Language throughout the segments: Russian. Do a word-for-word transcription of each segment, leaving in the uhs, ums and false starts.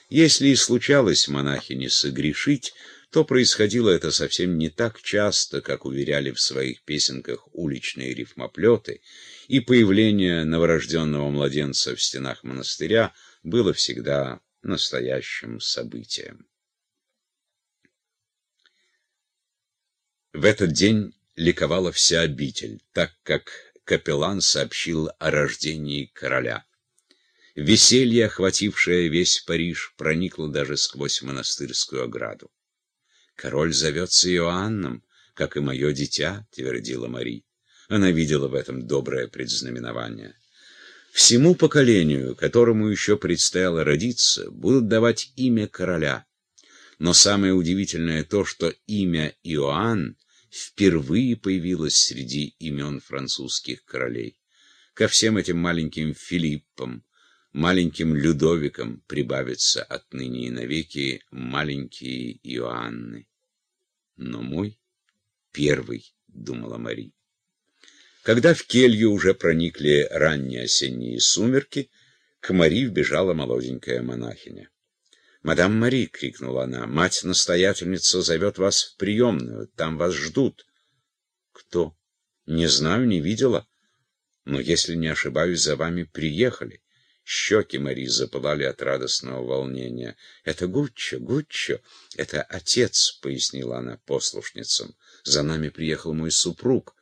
Если и случалось монахине согрешить, то происходило это совсем не так часто, как уверяли в своих песенках уличные рифмоплеты, и появление новорожденного младенца в стенах монастыря было всегда настоящим событием. В этот день ликовала вся обитель, так как капеллан сообщил о рождении короля. Веселье, охватившее весь Париж, проникло даже сквозь монастырскую ограду. «Король зовется Иоанном, как и мое дитя», — твердила Мари. Она видела в этом доброе предзнаменование. Всему поколению, которому еще предстояло родиться, будут давать имя короля. Но самое удивительное то, что имя Иоанн впервые появилось среди имен французских королей. Ко всем этим маленьким Филиппам, маленьким Людовикам прибавится отныне и навеки маленькие Иоанны. Но мой первый, — думала Мари. Когда в келью уже проникли ранние осенние сумерки, к Мари вбежала молоденькая монахиня. «Мадам Мари!» — крикнула она. «Мать-настоятельница зовет вас в приемную. Там вас ждут». «Кто?» «Не знаю, не видела. Но, если не ошибаюсь, за вами приехали». Щеки Мари запылали от радостного волнения. «Это Гуччо, Гуччо! Это отец», — пояснила она послушницам. «За нами приехал мой супруг».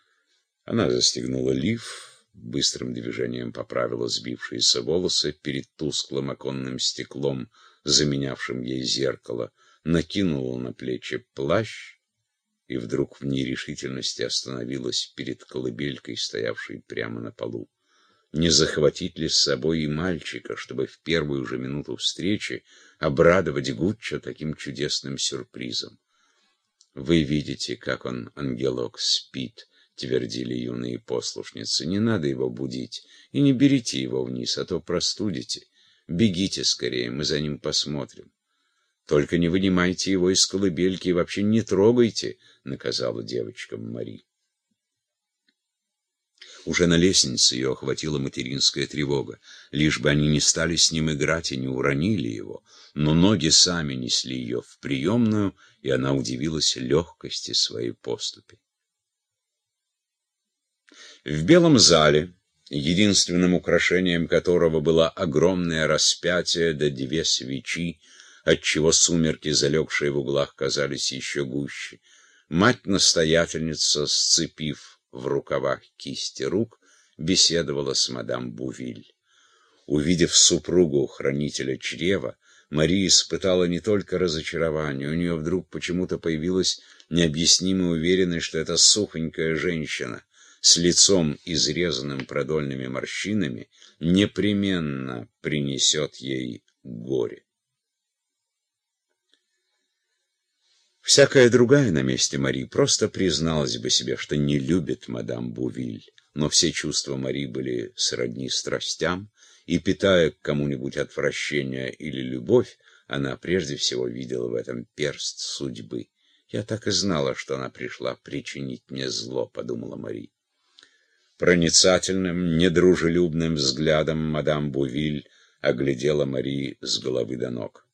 Она застегнула лиф, быстрым движением поправила сбившиеся волосы перед тусклым оконным стеклом, заменявшим ей зеркало, накинула на плечи плащ и вдруг в нерешительности остановилась перед колыбелькой, стоявшей прямо на полу. Не захватить ли с собой и мальчика, чтобы в первую же минуту встречи обрадовать Гуччо таким чудесным сюрпризом? «Вы видите, как он, ангелок, спит», — твердили юные послушницы. «Не надо его будить, и не берите его вниз, а то простудите. Бегите скорее, мы за ним посмотрим». «Только не вынимайте его из колыбельки и вообще не трогайте», — наказала девочкам Мари. Уже на лестнице ее охватила материнская тревога, лишь бы они не стали с ним играть и не уронили его. Но ноги сами несли ее в приемную, и она удивилась легкости своей поступи. В белом зале, единственным украшением которого было огромное распятие да две свечи, отчего сумерки, залегшие в углах, казались еще гуще, мать-настоятельница, сцепив в рукавах кисти рук, беседовала с мадам Бувиль. Увидев супругу хранителя чрева, Мария испытала не только разочарование, у нее вдруг почему-то появилась необъяснимая уверенность, что эта сухонькая женщина с лицом, изрезанным продольными морщинами, непременно принесет ей горе. Всякая другая на месте Мари просто призналась бы себе, что не любит мадам Бувиль, но все чувства Мари были сродни страстям, и, питая к кому-нибудь отвращение или любовь, она прежде всего видела в этом перст судьбы. «Я так и знала, что она пришла причинить мне зло», — подумала Мари. Проницательным, недружелюбным взглядом мадам Бувиль оглядела Мари с головы до ног.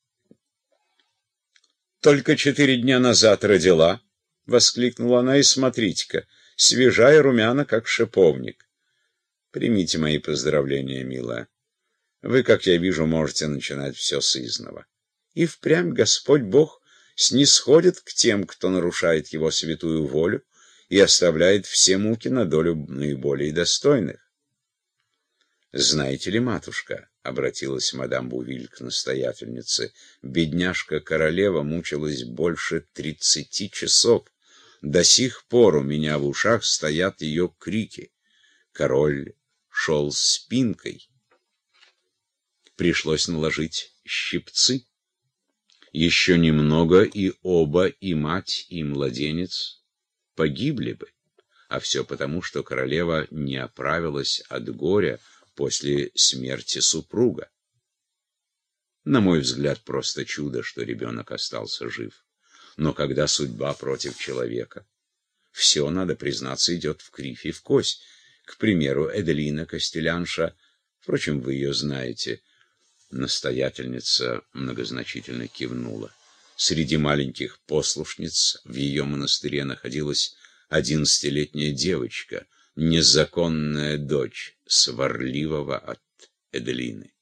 «Только четыре дня назад родила», — воскликнула она, — «и смотрите-ка, свежая румяна, как шиповник. Примите мои поздравления, милая. Вы, как я вижу, можете начинать все с изного. И впрямь Господь Бог снисходит к тем, кто нарушает Его святую волю, и оставляет все муки на долю наиболее достойных». «Знаете ли, матушка, — обратилась мадам Бувиль к настоятельнице, — бедняжка-королева мучилась больше тридцати часов. До сих пор у меня в ушах стоят ее крики. Король шел спинкой. Пришлось наложить щипцы. Еще немного, и оба, и мать, и младенец, погибли бы. А все потому, что королева не оправилась от горя после смерти супруга. На мой взгляд, просто чудо, что ребенок остался жив. Но когда судьба против человека, все, надо признаться, идет в кривь и в кость. К примеру, Эделина Костелянша, впрочем, вы ее знаете, Настоятельница многозначительно кивнула. Среди маленьких послушниц в ее монастыре находилась одиннадцатилетняя девочка, незаконная дочь сварливого от Эделины.